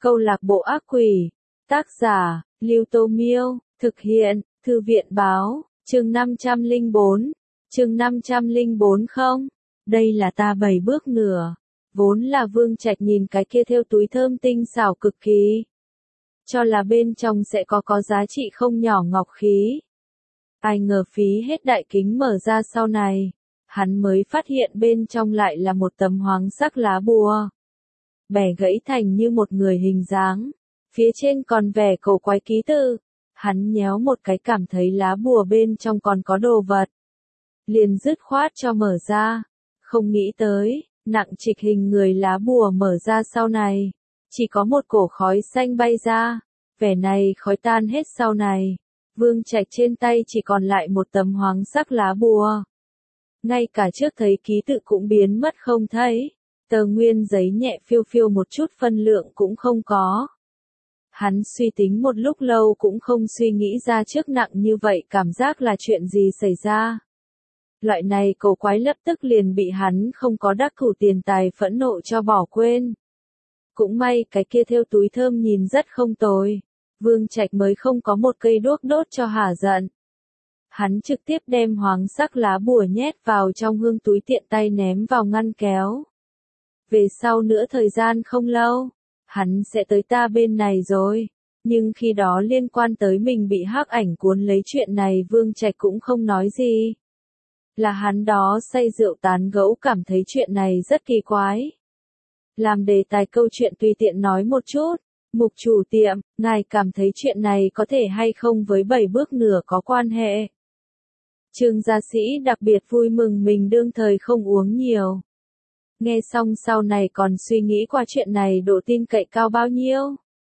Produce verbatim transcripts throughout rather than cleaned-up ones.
Câu lạc bộ ác quỷ. Tác giả, Lưu Tô Miêu. Thực hiện, Thư viện Báo. Chương năm trăm lẻ bốn. Chương năm trăm lẻ bốn không. Đây là ta bảy bước nửa. Vốn là Vương Trạch nhìn cái kia thêu túi thơm tinh xảo cực kỳ. Cho là bên trong sẽ có có giá trị không nhỏ ngọc khí. Ai ngờ phí hết đại kính mở ra sau này. Hắn mới phát hiện bên trong lại là một tấm hoàng sắc lá bùa. Bẻ gãy thành như một người hình dáng. Phía trên còn vẻ cổ quái ký tự. Hắn nhéo một cái cảm thấy lá bùa bên trong còn có đồ vật. Liền dứt khoát cho mở ra. Không nghĩ tới, nặng trịch hình người lá bùa mở ra sau này. Chỉ có một cổ khói xanh bay ra. Vẻ này khói tan hết sau này. Vương Trạch trên tay chỉ còn lại một tấm hoàng sắc lá bùa. Ngay cả trước thấy ký tự cũng biến mất không thấy. Tờ nguyên giấy nhẹ phiêu phiêu một chút phân lượng cũng không có. Hắn suy tính một lúc lâu cũng không suy nghĩ ra trước nặng như vậy cảm giác là chuyện gì xảy ra. Loại này cổ quái lập tức liền bị hắn không có đắc thủ tiền tài phẫn nộ cho bỏ quên. Cũng may cái kia thêu túi thơm nhìn rất không tồi. Vương Trạch mới không có một cây đuốc đốt cho hả giận. Hắn trực tiếp đem hoàng sắc lá bùa nhét vào trong hương túi tiện tay ném vào ngăn kéo. Về sau nữa thời gian không lâu, hắn sẽ tới ta bên này rồi. Nhưng khi đó liên quan tới mình bị hắc ảnh cuốn lấy chuyện này Vương Trạch cũng không nói gì. Là hắn đó say rượu tán gẫu cảm thấy chuyện này rất kỳ quái. Làm đề tài câu chuyện tùy tiện nói một chút. Mục chủ tiệm, ngài cảm thấy chuyện này có thể hay không với bảy bước nửa có quan hệ. Trương gia sĩ đặc biệt vui mừng mình đương thời không uống nhiều. Nghe xong sau này còn suy nghĩ qua chuyện này độ tin cậy cao bao nhiêu.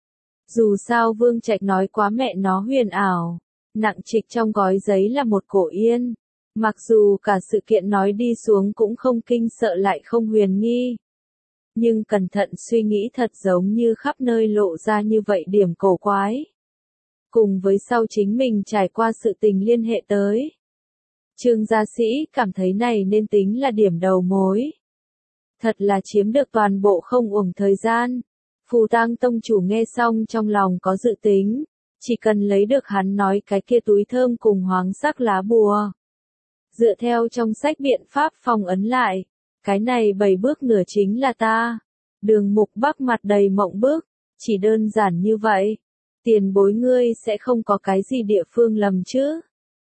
Dù sao Vương Trạch nói quá mẹ nó huyền ảo. Nặng trịch trong gói giấy là một cổ yên. Mặc dù cả sự kiện nói đi xuống cũng không kinh sợ lại không huyền nghi. Nhưng cẩn thận suy nghĩ thật giống như khắp nơi lộ ra như vậy điểm cổ quái. Cùng với sau chính mình trải qua sự tình liên hệ tới. Trương gia sĩ cảm thấy này nên tính là điểm đầu mối. Thật là chiếm được toàn bộ không uổng thời gian. Phù Tang tông chủ nghe xong trong lòng có dự tính. Chỉ cần lấy được hắn nói cái kia túi thơm cùng hoàng sắc lá bùa. Dựa theo trong sách biện pháp phong ấn lại. Cái này bảy bước nửa chính là ta. Đường Mục Bắc mặt đầy mộng bức. Chỉ đơn giản như vậy. Tiền bối ngươi sẽ không có cái gì địa phương lầm chứ.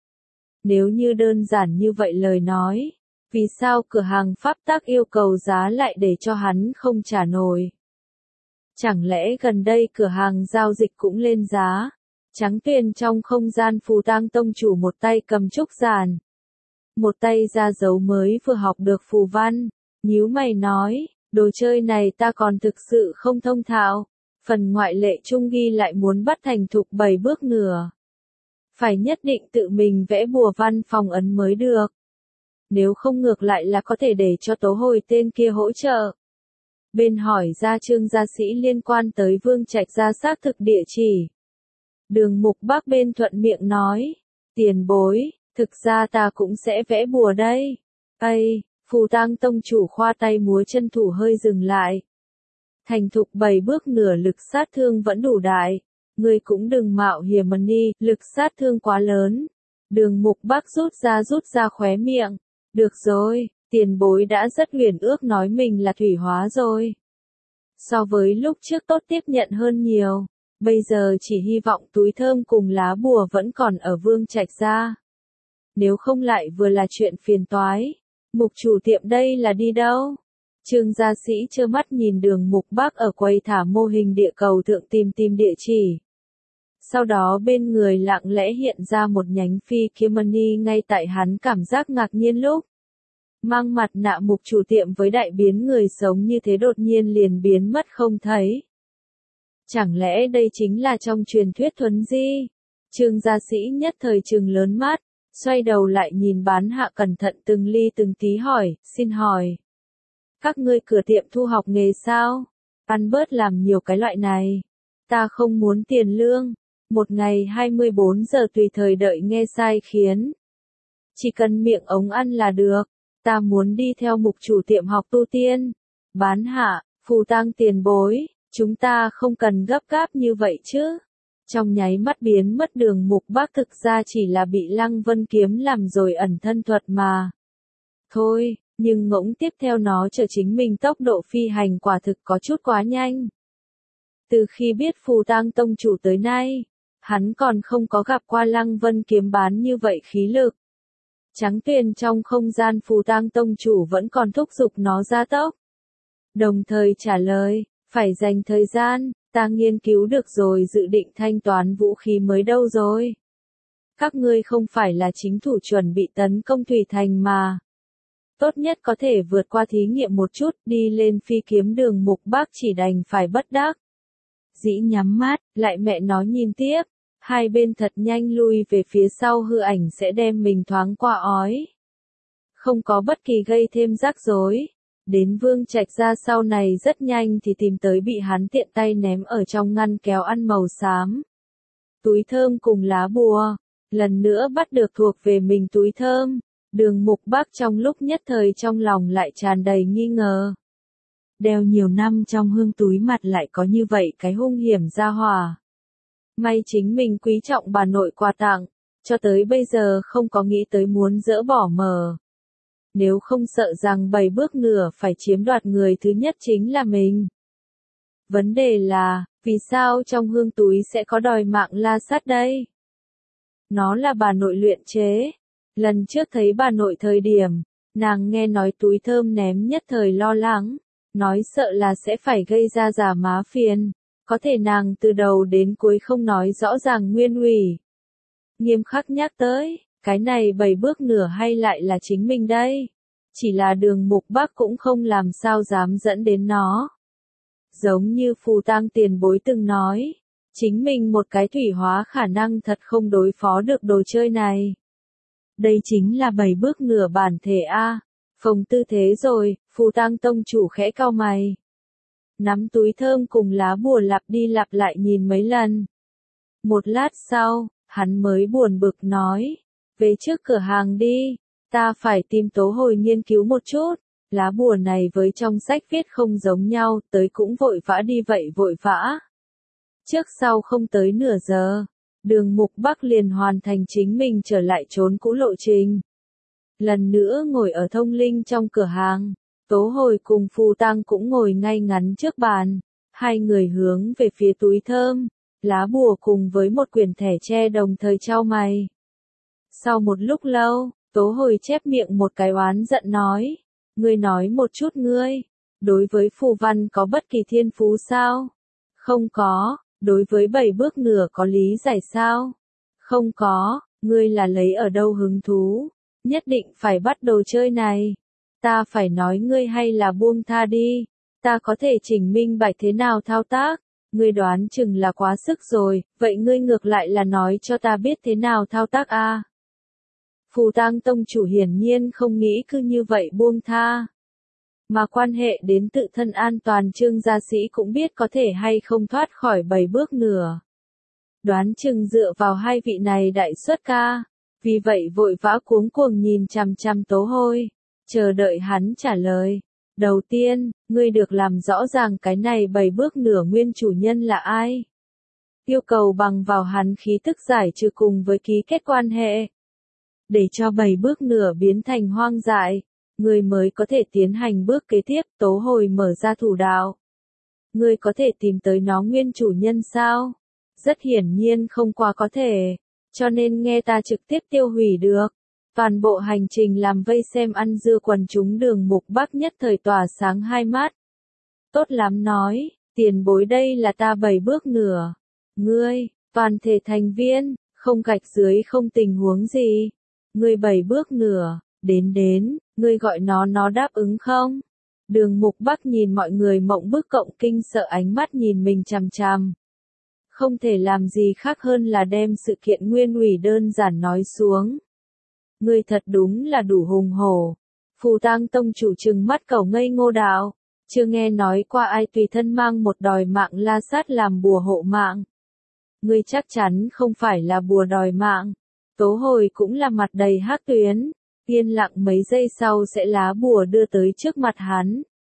Nếu như đơn giản như vậy lời nói. Vì sao cửa hàng pháp tác yêu cầu giá lại để cho hắn không trả nổi? Chẳng lẽ gần đây cửa hàng giao dịch cũng lên giá? Trắng Tuyền trong không gian Phù Tang tông chủ một tay cầm trúc giản. Một tay ra dấu mới vừa học được phù văn. Nhíu mày nói, đồ chơi này ta còn thực sự không thông thạo. Phần ngoại lệ chung ghi lại muốn bắt thành thục bảy bước nửa. Phải nhất định tự mình vẽ bùa văn phòng ấn mới được. Nếu không ngược lại là có thể để cho tố hồi tên kia hỗ trợ. Bên hỏi ra Trương gia sĩ liên quan tới Vương Trạch ra xác thực địa chỉ. Đường Mục Bắc bên thuận miệng nói, tiền bối, thực ra ta cũng sẽ vẽ bùa đây. Ây, Phù Tang tông chủ khoa tay múa chân thủ hơi dừng lại. Thành thục bảy bước nửa lực sát thương vẫn đủ đại. Ngươi cũng đừng mạo hiểm mà đi, lực sát thương quá lớn. Đường Mục Bắc rút ra rút ra khóe miệng. Được rồi, tiền bối đã rất huyền ước nói mình là thủy hóa rồi. So với lúc trước tốt tiếp nhận hơn nhiều. Bây giờ chỉ hy vọng túi thơm cùng lá bùa vẫn còn ở Vương Trạch gia. Nếu không lại vừa là chuyện phiền toái. Mục chủ tiệm đây là đi đâu? Trương gia sĩ trơ mắt nhìn Đường Mục Bắc ở quầy thả mô hình địa cầu thượng tìm tìm địa chỉ. Sau đó bên người lặng lẽ hiện ra một nhánh phi kiếm money ngay tại hắn cảm giác ngạc nhiên lúc. Mang mặt nạ mục chủ tiệm với đại biến người sống như thế đột nhiên liền biến mất không thấy. Chẳng lẽ đây chính là trong truyền thuyết thuấn di? Trương gia sĩ nhất thời trừng lớn mắt, xoay đầu lại nhìn bán hạ cẩn thận từng ly từng tí hỏi, xin hỏi. Các ngươi cửa tiệm thu học nghề sao? Ăn bớt làm nhiều cái loại này. Ta không muốn tiền lương. Một ngày hai mươi bốn giờ tùy thời đợi nghe sai khiến. Chỉ cần miệng ống ăn là được. Ta muốn đi theo mục chủ tiệm học tu tiên. Bán hạ, Phù Tang tiền bối. Chúng ta không cần gấp gáp như vậy chứ. Trong nháy mắt biến mất Đường Mục Bác thực ra chỉ là bị Lăng Vân Kiếm làm rồi ẩn thân thuật mà. Thôi, nhưng ngỗng tiếp theo nó chờ chính mình tốc độ phi hành quả thực có chút quá nhanh. Từ khi biết Phù Tang Tông chủ tới nay, hắn còn không có gặp qua Lăng Vân Kiếm bán như vậy khí lực. Trắng tuyền trong không gian Phù Tang Tông chủ vẫn còn thúc giục nó ra tốc. Đồng thời trả lời, phải dành thời gian, ta nghiên cứu được rồi dự định thanh toán vũ khí mới đâu rồi. Các ngươi không phải là chính thủ chuẩn bị tấn công Thủy Thành mà. Tốt nhất có thể vượt qua thí nghiệm một chút, đi lên phi kiếm Đường Mục Bác chỉ đành phải bất đắc dĩ nhắm mắt, lại mẹ nó nhìn tiếp. Hai bên thật nhanh lui về phía sau, hư ảnh sẽ đem mình thoáng qua ói. Không có bất kỳ gây thêm rắc rối. Đến Vương Trạch ra sau này rất nhanh thì tìm tới bị hắn tiện tay ném ở trong ngăn kéo ăn màu xám. Túi thơm cùng lá bùa. Lần nữa bắt được thuộc về mình túi thơm. Đường Mục Bác trong lúc nhất thời trong lòng lại tràn đầy nghi ngờ. Đeo nhiều năm trong hương túi mặt lại có như vậy cái hung hiểm ra hỏa. May chính mình quý trọng bà nội quà tặng, cho tới bây giờ không có nghĩ tới muốn dỡ bỏ mờ. Nếu không sợ rằng bảy bước nửa phải chiếm đoạt người thứ nhất chính là mình. Vấn đề là, vì sao trong hương túi sẽ có đòi mạng la sát đây? Nó là bà nội luyện chế. Lần trước thấy bà nội thời điểm, nàng nghe nói túi thơm ném nhất thời lo lắng, nói sợ là sẽ phải gây ra giả má phiền. Có thể nàng từ đầu đến cuối không nói rõ ràng nguyên ủy. Nghiêm khắc nhắc tới, cái này bảy bước nửa hay lại là chính mình đây. Chỉ là Đường Mục Bác cũng không làm sao dám dẫn đến nó. Giống như Phù Tang tiền bối từng nói, chính mình một cái thủy hóa khả năng thật không đối phó được đồ chơi này. Đây chính là bảy bước nửa bản thể A. Phồng tư thế rồi, Phù Tang Tông chủ khẽ cau mày. Nắm túi thơm cùng lá bùa lặp đi lặp lại nhìn mấy lần. Một lát sau, hắn mới buồn bực nói, về trước cửa hàng đi, ta phải tìm Tố Hồi nghiên cứu một chút, lá bùa này với trong sách viết không giống nhau, tới cũng vội vã đi vậy vội vã. Trước sau không tới nửa giờ, Đường Mục Bác liền hoàn thành chính mình trở lại trốn cũ lộ trình. Lần nữa ngồi ở thông linh trong cửa hàng. Tố Hồi cùng Phù Tang cũng ngồi ngay ngắn trước bàn, hai người hướng về phía túi thơm, lá bùa cùng với một quyển thẻ tre đồng thời chau mày. Sau một lúc lâu, Tố Hồi chép miệng một cái oán giận nói, ngươi nói một chút ngươi, đối với phù văn có bất kỳ thiên phú sao? Không có, đối với bảy bước nửa có lý giải sao? Không có, ngươi là lấy ở đâu hứng thú, nhất định phải bắt đồ chơi này. Ta phải nói ngươi hay là buông tha đi, ta có thể chỉnh minh bạch thế nào thao tác, ngươi đoán chừng là quá sức rồi, vậy ngươi ngược lại là nói cho ta biết thế nào thao tác a. À? Phù Tang Tông chủ hiển nhiên không nghĩ cứ như vậy buông tha. Mà quan hệ đến tự thân an toàn Trương gia sĩ cũng biết có thể hay không thoát khỏi bảy bước nửa. Đoán chừng dựa vào hai vị này đại xuất ca, vì vậy vội vã cuống cuồng nhìn chằm chằm Tố Hồi. Chờ đợi hắn trả lời. Đầu tiên, ngươi được làm rõ ràng cái này bảy bước nửa nguyên chủ nhân là ai. Yêu cầu bằng vào hắn khí tức giải trừ cùng với ký kết quan hệ. Để cho bảy bước nửa biến thành hoang dại, ngươi mới có thể tiến hành bước kế tiếp. Tố Hồi mở ra thủ đạo. Ngươi có thể tìm tới nó nguyên chủ nhân sao? Rất hiển nhiên không quá có thể, cho nên nghe ta trực tiếp tiêu hủy được. Toàn bộ hành trình làm vây xem ăn dưa quần chúng Đường Mục Bác nhất thời tỏa sáng hai mắt. Tốt lắm nói, tiền bối đây là ta bảy bước nửa. Ngươi, toàn thể thành viên, không gạch dưới không tình huống gì. Ngươi bảy bước nửa, đến đến, ngươi gọi nó nó đáp ứng không? Đường Mục Bác nhìn mọi người mộng bức cộng kinh sợ ánh mắt nhìn mình chằm chằm. Không thể làm gì khác hơn là đem sự kiện nguyên ủy đơn giản nói xuống. Ngươi thật đúng là đủ hùng hổ. Phù Tang Tông chủ trừng mắt cẩu ngây ngô đạo, chưa nghe nói qua ai tùy thân mang một đòi mạng la sát làm bùa hộ mạng. Ngươi chắc chắn không phải là bùa đòi mạng. Tố Hồi cũng là mặt đầy hắc tuyến, yên lặng mấy giây sau sẽ lá bùa đưa tới trước mặt hắn.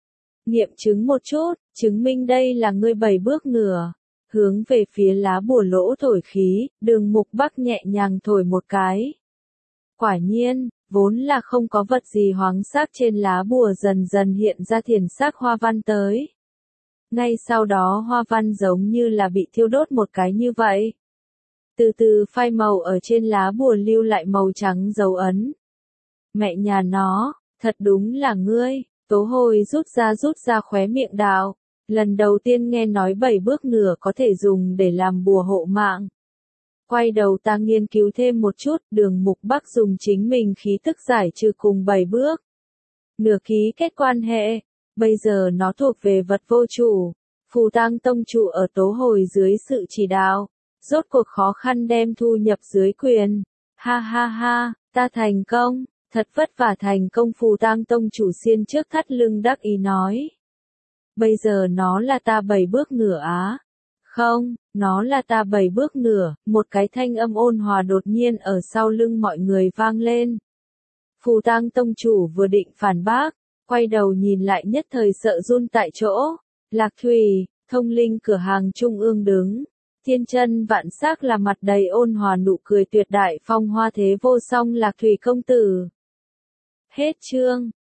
nghiệm chứng một chút, chứng minh đây là ngươi bảy bước ngửa. Hướng về phía lá bùa lỗ thổi khí, Đường Mục Bắc nhẹ nhàng thổi một cái. Quả nhiên, vốn là không có vật gì hoáng sắc trên lá bùa dần dần hiện ra thiền sắc hoa văn tới. Ngay sau đó hoa văn giống như là bị thiêu đốt một cái như vậy. Từ từ phai màu ở trên lá bùa lưu lại màu trắng dấu ấn. Mẹ nhà nó, thật đúng là ngươi, Tố Hồi rút ra rút ra khóe miệng đạo. Lần đầu tiên nghe nói bảy bước ngửa có thể dùng để làm bùa hộ mạng. Quay đầu ta nghiên cứu thêm một chút, Đường Mục Bắc dùng chính mình khí tức giải trừ cùng bảy bước. Nửa ký kết quan hệ, bây giờ nó thuộc về vật vô chủ. Phù Tang Tông chủ ở Tố Hồi dưới sự chỉ đạo, rốt cuộc khó khăn đem thu nhập dưới quyền. Ha ha ha, ta thành công, thật vất vả thành công. Phù Tang Tông chủ xiên trước thắt lưng đắc ý nói. Bây giờ nó là ta bảy bước ngửa á. Không, nó là ta bảy bước ngửa, một cái thanh âm ôn hòa đột nhiên ở sau lưng mọi người vang lên. Phù Tang Tông chủ vừa định phản bác, quay đầu nhìn lại nhất thời sợ run tại chỗ. Lạc Thủy, Thông Linh cửa hàng trung ương đứng. Thiên chân vạn sắc là mặt đầy ôn hòa nụ cười tuyệt đại phong hoa thế vô song Lạc Thủy công tử. Hết chương.